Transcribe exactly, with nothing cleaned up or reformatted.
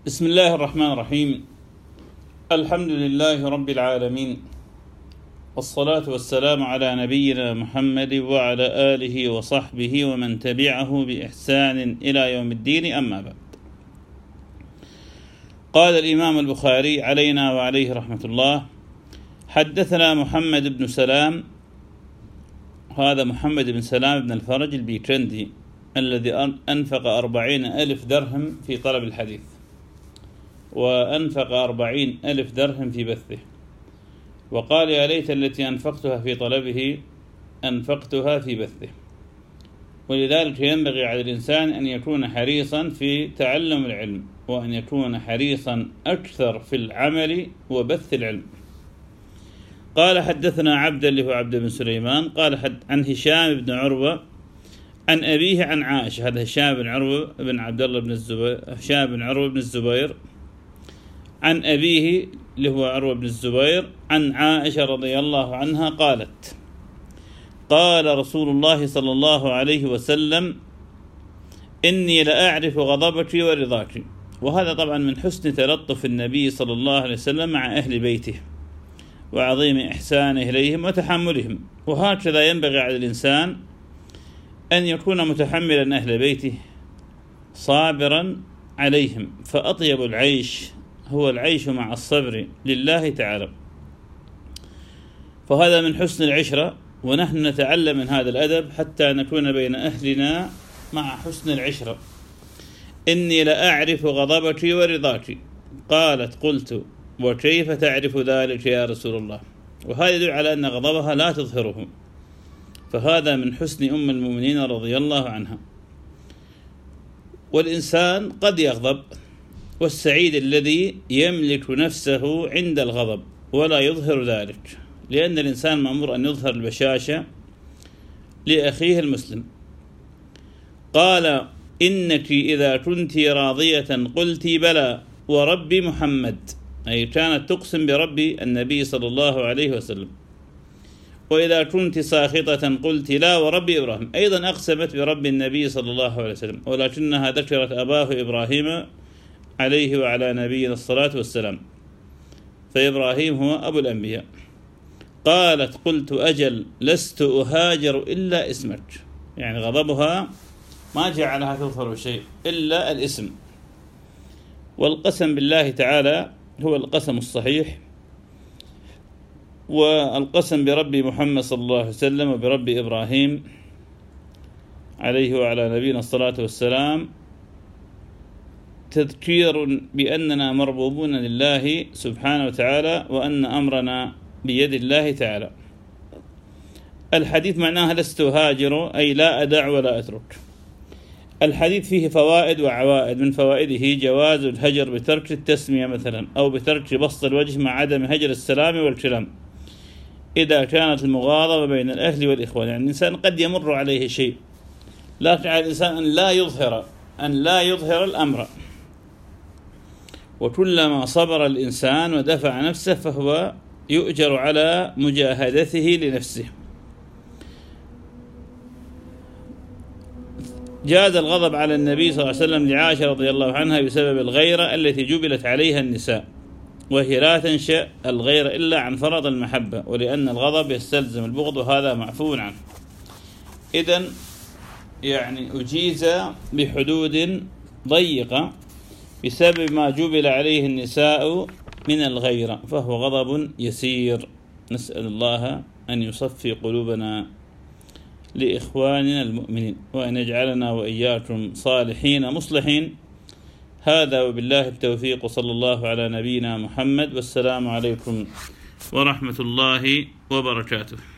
بسم الله الرحمن الرحيم. الحمد لله رب العالمين، والصلاة والسلام على نبينا محمد وعلى آله وصحبه ومن تبعه بإحسان إلى يوم الدين، أما بعد. قال الإمام البخاري علينا وعليه رحمة الله: حدثنا محمد بن سلام، هذا محمد بن سلام بن الفرج البيكندي الذي أنفق أربعين ألف درهم في طلب الحديث، وأنفق أربعين ألف درهم في بثه، وقال: يا ليت التي أنفقتها في طلبه أنفقتها في بثه. ولذلك ينبغي على الإنسان أن يكون حريصا في تعلم العلم، وأن يكون حريصا أكثر في العمل وبث العلم. قال: حدثنا عبد اللي هو عبد بن سليمان قال حد عن هشام بن عروة عن أبيه عن عائشة. هذا هشام بن عروة بن عبد الله بن الزبير، هشام بن عروة بن الزبير عن أبيه اللي هو عروة بن الزبير عن عائشة رضي الله عنها قالت: قال رسول الله صلى الله عليه وسلم: إني لأعرف غضبك ورضاك. وهذا طبعا من حسن تلطف النبي صلى الله عليه وسلم مع أهل بيته، وعظيم إحسانه إليهم وتحملهم. وهكذا ينبغي على الإنسان أن يكون متحملا أهل بيته صابرا عليهم، فأطيب العيش هو العيش مع الصبر لله تعالى. فهذا من حسن العشرة، ونحن نتعلم من هذا الأدب حتى نكون بين أهلنا مع حسن العشرة. إني لأعرف غضبك ورضاك. قالت: قلت: وكيف تعرف ذلك يا رسول الله؟ وهذا يدل على أن غضبها لا تظهره، فهذا من حسن أم المؤمنين رضي الله عنها. والإنسان قد يغضب، والسعيد الذي يملك نفسه عند الغضب ولا يظهر ذلك، لأن الإنسان مأمور أن يظهر البشاشة لأخيه المسلم. قال: إنك إذا كنت راضية قلت بلى ورب محمد، أي كانت تقسم برب النبي صلى الله عليه وسلم. وإذا كنت ساخطة قلت لا ورب إبراهيم، أيضا أقسمت برب النبي صلى الله عليه وسلم، ولكنها ذكرت أباه إبراهيم عليه وعلى نبينا الصلاة والسلام، فإبراهيم هو أبو الأنبياء. قالت: قلت: أجل لست أهاجر إلا اسمك. يعني غضبها ما جعلها تظهر شيء إلا الاسم. والقسم بالله تعالى هو القسم الصحيح، والقسم برب محمد صلى الله عليه وسلم وبرب إبراهيم عليه وعلى نبينا الصلاة والسلام تذكير بأننا مربوبون لله سبحانه وتعالى، وأن أمرنا بيد الله تعالى. الحديث معناها لست هاجر، أي لا أدع ولا أترك. الحديث فيه فوائد وعوائد. من فوائده جواز الهجر بترك التسمية مثلا، أو بترك بسط الوجه مع عدم هجر السلام والكلام إذا كانت المغاضبة بين الأهل والإخوان. يعني الإنسان قد يمر عليه شيء، لكن على الإنسان أن لا يظهر أن لا يظهر الأمر. وكلما صبر الإنسان ودفع نفسه فهو يؤجر على مجاهدته لنفسه. جاز الغضب على النبي صلى الله عليه وسلم لعائشة رضي الله عنها بسبب الغيرة التي جبلت عليها النساء، وهي لا تنشأ الغيرة إلا عن فرض المحبة، ولأن الغضب يستلزم البغض، وهذا معفو عنه. إذن يعني أجيز بحدود ضيقة بسبب ما جبل عليه النساء من الغيرة، فهو غضب يسير. نسأل الله أن يصفي قلوبنا لإخواننا المؤمنين، وأن يجعلنا وإياكم صالحين مصلحين. هذا وبالله التوفيق، وصلى الله على نبينا محمد، والسلام عليكم ورحمة الله وبركاته.